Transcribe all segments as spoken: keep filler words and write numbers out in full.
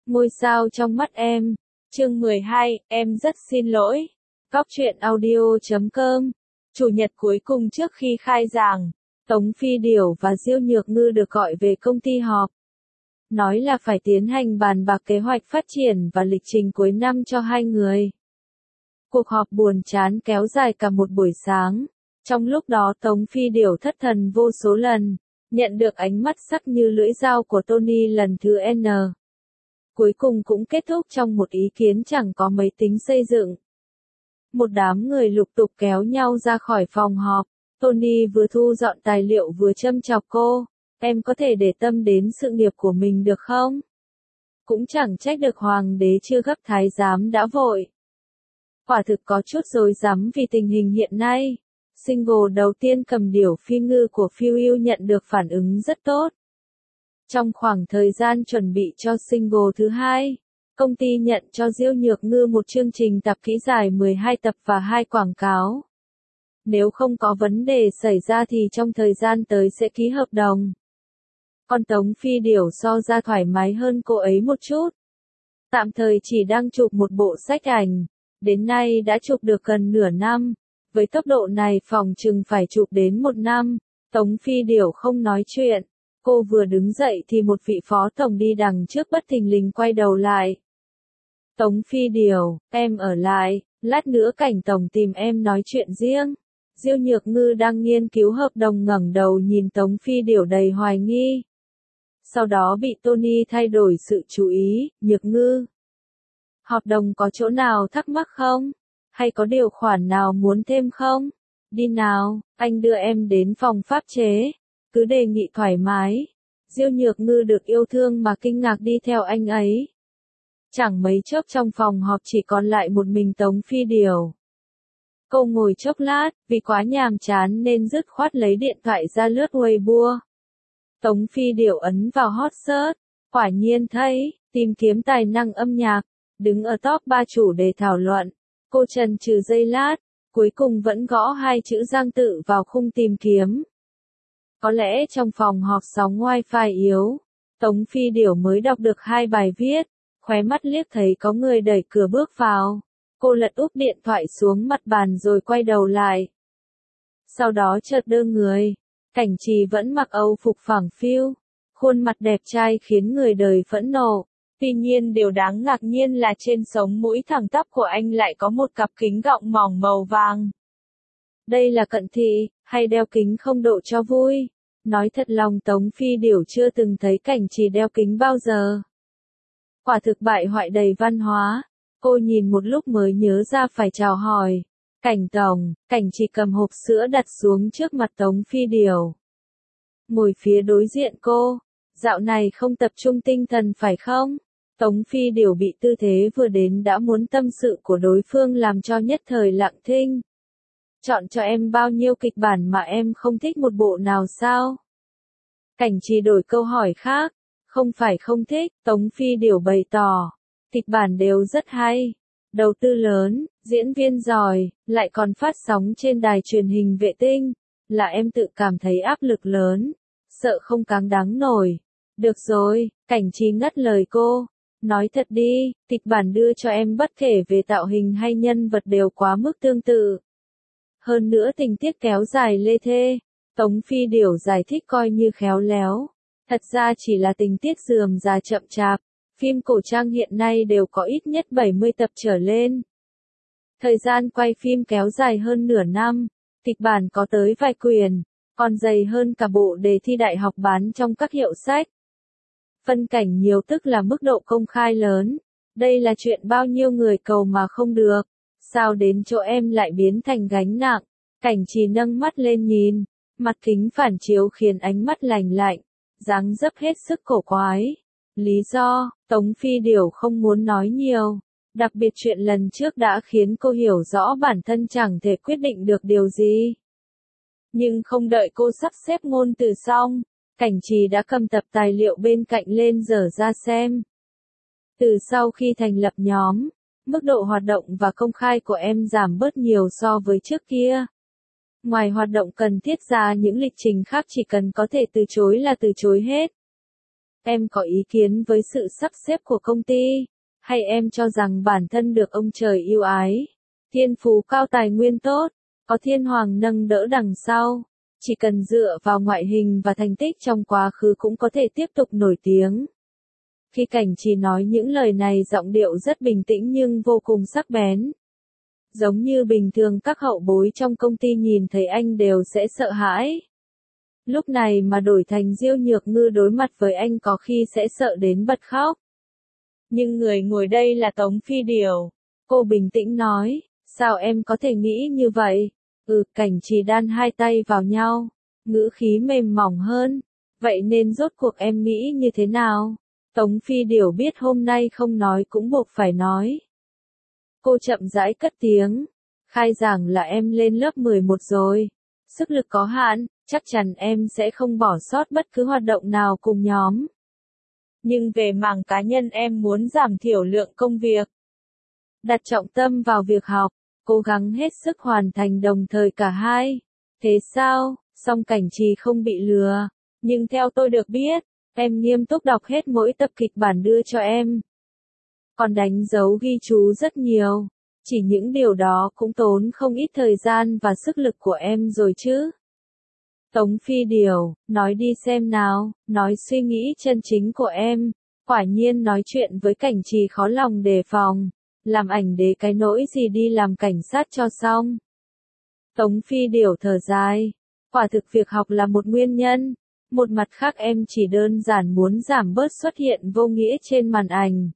Ngôi sao trong mắt em. Chương mười hai, em rất xin lỗi. Góc truyện audio chấm com. Chủ nhật cuối cùng trước khi khai giảng, Tống Phi Điểu và Diêu Nhược Ngư được gọi về công ty họp. Nói là phải tiến hành bàn bạc kế hoạch phát triển và lịch trình cuối năm cho hai người. Cuộc họp buồn chán kéo dài cả một buổi sáng. Trong lúc đó Tống Phi Điểu thất thần vô số lần, nhận được ánh mắt sắc như lưỡi dao của Tony lần thứ N. Cuối cùng cũng kết thúc trong một ý kiến chẳng có mấy tính xây dựng. Một đám người lục tục kéo nhau ra khỏi phòng họp. Tony vừa thu dọn tài liệu vừa châm chọc cô. Em có thể để tâm đến sự nghiệp của mình được không? Cũng chẳng trách được hoàng đế chưa gấp thái giám đã vội. Quả thực có chút rối rắm vì tình hình hiện nay. Single đầu tiên Cầm Điểu Phi Ngư của Phiêu Yêu nhận được phản ứng rất tốt. Trong khoảng thời gian chuẩn bị cho single thứ hai, công ty nhận cho Diêu Nhược Ngư một chương trình tập kỹ dài mười hai tập và hai quảng cáo. Nếu không có vấn đề xảy ra thì trong thời gian tới sẽ ký hợp đồng. Còn Tống Phi Điểu so ra thoải mái hơn cô ấy một chút. Tạm thời chỉ đang chụp một bộ sách ảnh, đến nay đã chụp được gần nửa năm. Với tốc độ này phòng chừng phải chụp đến một năm. Tống Phi Điểu không nói chuyện. Cô vừa đứng dậy thì một vị phó tổng đi đằng trước bất thình lình quay đầu lại. Tống Phi Điểu, em ở lại, lát nữa cảnh tổng tìm em nói chuyện riêng. Diêu Nhược Ngư đang nghiên cứu hợp đồng ngẩng đầu nhìn Tống Phi Điểu đầy hoài nghi. Sau đó bị Tony thay đổi sự chú ý. Nhược Ngư, hợp đồng có chỗ nào thắc mắc không? Hay có điều khoản nào muốn thêm không? Đi nào, anh đưa em đến phòng pháp chế. Cứ đề nghị thoải mái. Diêu Nhược Ngư được yêu thương mà kinh ngạc đi theo anh ấy. Chẳng mấy chốc trong phòng họp chỉ còn lại một mình Tống Phi Điểu. Cô ngồi chốc lát, vì quá nhàm chán nên dứt khoát lấy điện thoại ra lướt Weibo. Tống Phi Điểu ấn vào hot search, quả nhiên thấy, tìm kiếm tài năng âm nhạc, đứng ở top ba chủ đề thảo luận. Cô chần chừ giây lát, cuối cùng vẫn gõ hai chữ Giang Tự vào khung tìm kiếm. Có lẽ trong phòng họp sóng wifi yếu, Tống Phi Điểu mới đọc được hai bài viết, khóe mắt liếc thấy có người đẩy cửa bước vào. Cô lật úp điện thoại xuống mặt bàn rồi quay đầu lại. Sau đó chợt đơ người, Cảnh Trì vẫn mặc âu phục phẳng phiu, khuôn mặt đẹp trai khiến người đời phẫn nộ. Tuy nhiên điều đáng ngạc nhiên là trên sống mũi thẳng tắp của anh lại có một cặp kính gọng mỏng màu vàng. Đây là cận thị, hay đeo kính không độ cho vui? Nói thật lòng Tống Phi Điểu chưa từng thấy Cảnh Trì đeo kính bao giờ. Quả thực bại hoại đầy văn hóa. Cô nhìn một lúc mới nhớ ra phải chào hỏi. Cảnh tổng, Cảnh Trì cầm hộp sữa đặt xuống trước mặt Tống Phi Điểu. Ngồi phía đối diện cô. Dạo này không tập trung tinh thần phải không? Tống Phi Điểu bị tư thế vừa đến đã muốn tâm sự của đối phương làm cho nhất thời lặng thinh. Chọn cho em bao nhiêu kịch bản mà em không thích một bộ nào sao? Cảnh Trì đổi câu hỏi khác. Không phải không thích, Tống Phi Điểu bày tỏ. Kịch bản đều rất hay. Đầu tư lớn, diễn viên giỏi, lại còn phát sóng trên đài truyền hình vệ tinh. Là em tự cảm thấy áp lực lớn. Sợ không cáng đáng nổi. Được rồi, Cảnh Trì ngắt lời cô. Nói thật đi, kịch bản đưa cho em bất kể về tạo hình hay nhân vật đều quá mức tương tự. Hơn nữa tình tiết kéo dài lê thê. Tống Phi Điểu giải thích coi như khéo léo. Thật ra chỉ là tình tiết rườm rà chậm chạp. Phim cổ trang hiện nay đều có ít nhất bảy mươi tập trở lên. Thời gian quay phim kéo dài hơn nửa năm. Kịch bản có tới vài quyển, còn dày hơn cả bộ đề thi đại học bán trong các hiệu sách. Phân cảnh nhiều tức là mức độ công khai lớn. Đây là chuyện bao nhiêu người cầu mà không được. Sao đến chỗ em lại biến thành gánh nặng? Cảnh Trì nâng mắt lên nhìn. Mặt kính phản chiếu khiến ánh mắt lành lạnh. Dáng dấp hết sức cổ quái. Lý do, Tống Phi Điểu không muốn nói nhiều. Đặc biệt chuyện lần trước đã khiến cô hiểu rõ bản thân chẳng thể quyết định được điều gì. Nhưng không đợi cô sắp xếp ngôn từ xong, Cảnh Trì đã cầm tập tài liệu bên cạnh lên dở ra xem. Từ sau khi thành lập nhóm, mức độ hoạt động và công khai của em giảm bớt nhiều so với trước kia. Ngoài hoạt động cần thiết ra những lịch trình khác chỉ cần có thể từ chối là từ chối hết. Em có ý kiến với sự sắp xếp của công ty? Hay em cho rằng bản thân được ông trời yêu ái, thiên phú cao tài nguyên tốt, có thiên hoàng nâng đỡ đằng sau, chỉ cần dựa vào ngoại hình và thành tích trong quá khứ cũng có thể tiếp tục nổi tiếng? Khi Cảnh Trì nói những lời này giọng điệu rất bình tĩnh nhưng vô cùng sắc bén. Giống như bình thường các hậu bối trong công ty nhìn thấy anh đều sẽ sợ hãi. Lúc này mà đổi thành Diêu Nhược Ngư đối mặt với anh có khi sẽ sợ đến bật khóc. Nhưng người ngồi đây là Tống Phi Điểu. Cô bình tĩnh nói, sao em có thể nghĩ như vậy? Ừ, Cảnh Trì đan hai tay vào nhau, ngữ khí mềm mỏng hơn. Vậy nên rốt cuộc em nghĩ như thế nào? Tống Phi Điểu biết hôm nay không nói cũng buộc phải nói. Cô chậm rãi cất tiếng, khai giảng là em lên lớp mười một rồi. Sức lực có hạn, chắc chắn em sẽ không bỏ sót bất cứ hoạt động nào cùng nhóm. Nhưng về mảng cá nhân em muốn giảm thiểu lượng công việc. Đặt trọng tâm vào việc học, cố gắng hết sức hoàn thành đồng thời cả hai. Thế sao? Song Cảnh Trì không bị lừa. Nhưng theo tôi được biết, em nghiêm túc đọc hết mỗi tập kịch bản đưa cho em. Còn đánh dấu ghi chú rất nhiều. Chỉ những điều đó cũng tốn không ít thời gian và sức lực của em rồi chứ. Tống Phi Điểu, nói đi xem nào, nói suy nghĩ chân chính của em. Quả nhiên nói chuyện với Cảnh Trì khó lòng đề phòng. Làm ảnh đế cái nỗi gì đi làm cảnh sát cho xong. Tống Phi Điểu thở dài. Quả thực việc học là một nguyên nhân. Một mặt khác em chỉ đơn giản muốn giảm bớt xuất hiện vô nghĩa trên màn ảnh.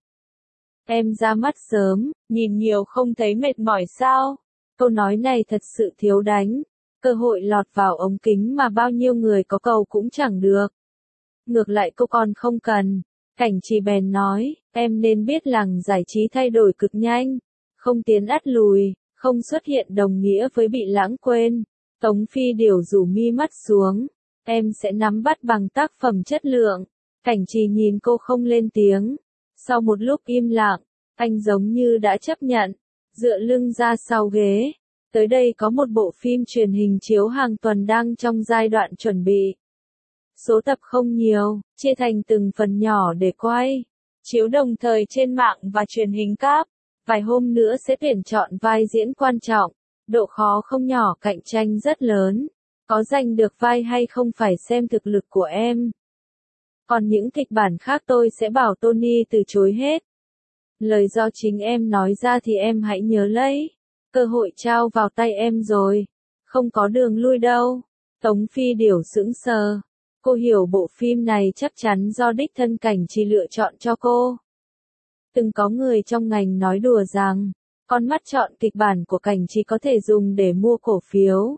Em ra mắt sớm, nhìn nhiều không thấy mệt mỏi sao? Câu nói này thật sự thiếu đánh. Cơ hội lọt vào ống kính mà bao nhiêu người có cầu cũng chẳng được. Ngược lại cô còn không cần. Cảnh Trì bèn nói, em nên biết làng giải trí thay đổi cực nhanh. Không tiến ắt lùi, không xuất hiện đồng nghĩa với bị lãng quên. Tống Phi Điểu rủ mi mắt xuống. Em sẽ nắm bắt bằng tác phẩm chất lượng. Cảnh Trì nhìn cô không lên tiếng. Sau một lúc im lặng, anh giống như đã chấp nhận, dựa lưng ra sau ghế. Tới đây có một bộ phim truyền hình chiếu hàng tuần đang trong giai đoạn chuẩn bị. Số tập không nhiều, chia thành từng phần nhỏ để quay. Chiếu đồng thời trên mạng và truyền hình cáp. Vài hôm nữa sẽ tuyển chọn vai diễn quan trọng. Độ khó không nhỏ, cạnh tranh rất lớn. Có giành được vai hay không phải xem thực lực của em. Còn những kịch bản khác tôi sẽ bảo Tony từ chối hết. Lời do chính em nói ra thì em hãy nhớ lấy. Cơ hội trao vào tay em rồi. Không có đường lui đâu. Tống Phi Điểu sững sờ. Cô hiểu bộ phim này chắc chắn do đích thân Cảnh Trì lựa chọn cho cô. Từng có người trong ngành nói đùa rằng, con mắt chọn kịch bản của Cảnh Trì có thể dùng để mua cổ phiếu.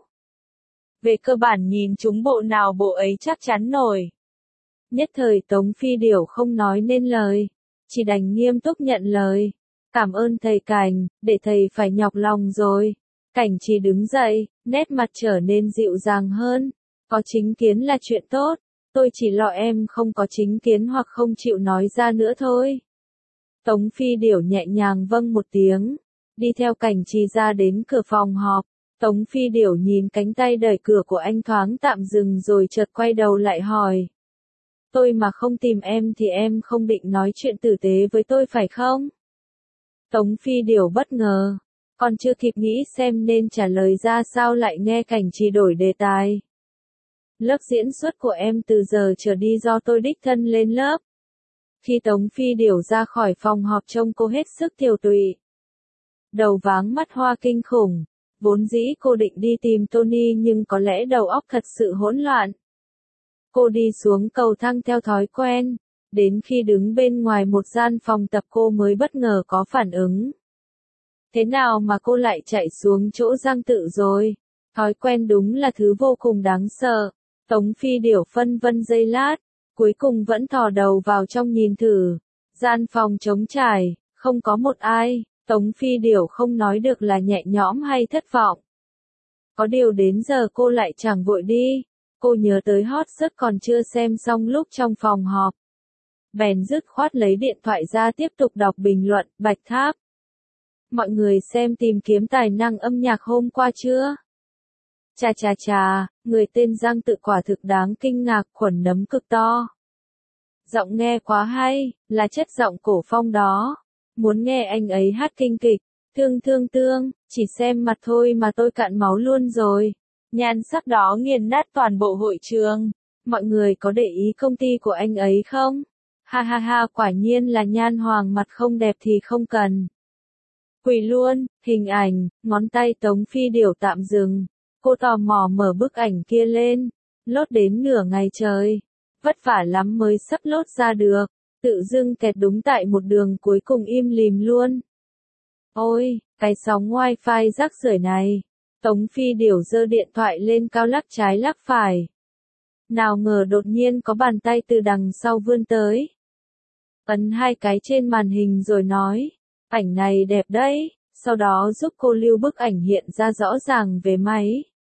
Về cơ bản nhìn chúng bộ nào bộ ấy chắc chắn nổi. Nhất thời Tống Phi Điểu không nói nên lời, chỉ đành nghiêm túc nhận lời. Cảm ơn thầy Cảnh, để thầy phải nhọc lòng rồi. Cảnh Trì đứng dậy, nét mặt trở nên dịu dàng hơn. Có chính kiến là chuyện tốt, tôi chỉ lo em không có chính kiến hoặc không chịu nói ra nữa thôi. Tống Phi Điểu nhẹ nhàng vâng một tiếng, đi theo Cảnh Trì ra đến cửa phòng họp. Tống Phi Điểu nhìn cánh tay đẩy cửa của anh thoáng tạm dừng rồi chợt quay đầu lại hỏi. Tôi mà không tìm em thì em không định nói chuyện tử tế với tôi phải không? Tống Phi Điểu bất ngờ, còn chưa kịp nghĩ xem nên trả lời ra sao lại nghe Cảnh Trì đổi đề tài. Lớp diễn xuất của em từ giờ trở đi do tôi đích thân lên lớp. Khi Tống Phi Điểu ra khỏi phòng họp trông cô hết sức tiều tụy. Đầu váng mắt hoa kinh khủng, vốn dĩ cô định đi tìm Tony nhưng có lẽ đầu óc thật sự hỗn loạn. Cô đi xuống cầu thang theo thói quen, đến khi đứng bên ngoài một gian phòng tập cô mới bất ngờ có phản ứng. Thế nào mà cô lại chạy xuống chỗ Giang Tự rồi? Thói quen đúng là thứ vô cùng đáng sợ. Tống Phi Điểu phân vân giây lát, cuối cùng vẫn thò đầu vào trong nhìn thử. Gian phòng trống trải, không có một ai. Tống Phi Điểu không nói được là nhẹ nhõm hay thất vọng. Có điều đến giờ cô lại chẳng vội đi. Cô nhớ tới hot search còn chưa xem xong lúc trong phòng họp. Bèn dứt khoát lấy điện thoại ra tiếp tục đọc bình luận. Bạch Tháp. Mọi người xem tìm kiếm tài năng âm nhạc hôm qua chưa? Chà chà chà, người tên Giang Tự quả thực đáng kinh ngạc, khuẩn nấm cực to. Giọng nghe quá hay, là chất giọng cổ phong đó. Muốn nghe anh ấy hát kinh kịch, thương thương thương, chỉ xem mặt thôi mà tôi cạn máu luôn rồi. Nhan sắc đó nghiền nát toàn bộ hội trường. Mọi người có để ý công ty của anh ấy không? Ha ha ha, quả nhiên là nhan hoàng, mặt không đẹp thì không cần. Quỳ luôn, hình ảnh, ngón tay Tống Phi Điểu tạm dừng. Cô tò mò mở bức ảnh kia lên. Lốt đến nửa ngày trời. Vất vả lắm mới sắp lốt ra được. Tự dưng kẹt đúng tại một đường cuối cùng im lìm luôn. Ôi, cái sóng wifi rác rưởi này. Tống Phi Điểu giơ điện thoại lên cao lắc trái lắc phải. Nào ngờ đột nhiên có bàn tay từ đằng sau vươn tới. Ấn hai cái trên màn hình rồi nói, ảnh này đẹp đấy, sau đó giúp cô lưu bức ảnh hiện ra rõ ràng về máy.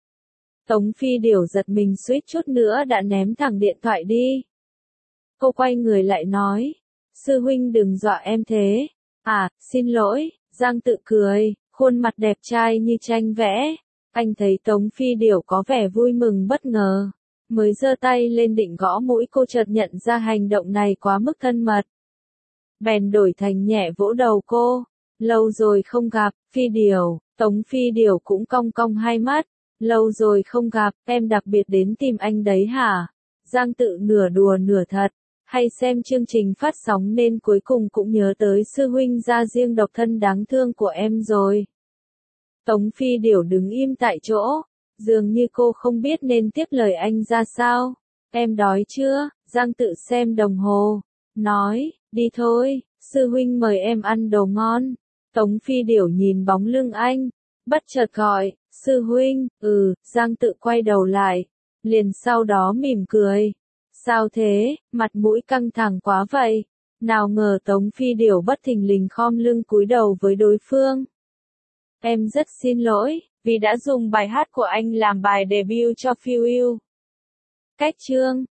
Tống Phi Điểu giật mình suýt chút nữa đã ném thẳng điện thoại đi. Cô quay người lại nói, sư huynh đừng dọa em thế. À, xin lỗi, Giang Tự cười, khuôn mặt đẹp trai như tranh vẽ. Anh thấy Tống Phi Điểu có vẻ vui mừng bất ngờ. Mới giơ tay lên định gõ mũi, cô chợt nhận ra hành động này quá mức thân mật. Bèn đổi thành nhẹ vỗ đầu cô. Lâu rồi không gặp, Phi Điểu. Tống Phi Điểu cũng cong cong hai mắt. Lâu rồi không gặp, em đặc biệt đến tìm anh đấy hả? Giang Tự nửa đùa nửa thật. Hay xem chương trình phát sóng nên cuối cùng cũng nhớ tới sư huynh gia riêng độc thân đáng thương của em rồi. Tống Phi Điểu đứng im tại chỗ. Dường như cô không biết nên tiếp lời anh ra sao. Em đói chưa? Giang Tự xem đồng hồ. Nói, đi thôi, sư huynh mời em ăn đồ ngon. Tống Phi Điểu nhìn bóng lưng anh. Bất chợt gọi, sư huynh, ừ, Giang Tự quay đầu lại. Liền sau đó mỉm cười. Sao thế, mặt mũi căng thẳng quá vậy? Nào ngờ Tống Phi Điểu bất thình lình khom lưng cúi đầu với đối phương. Em rất xin lỗi, vì đã dùng bài hát của anh làm bài debut cho Phiêu Yêu. Cách chương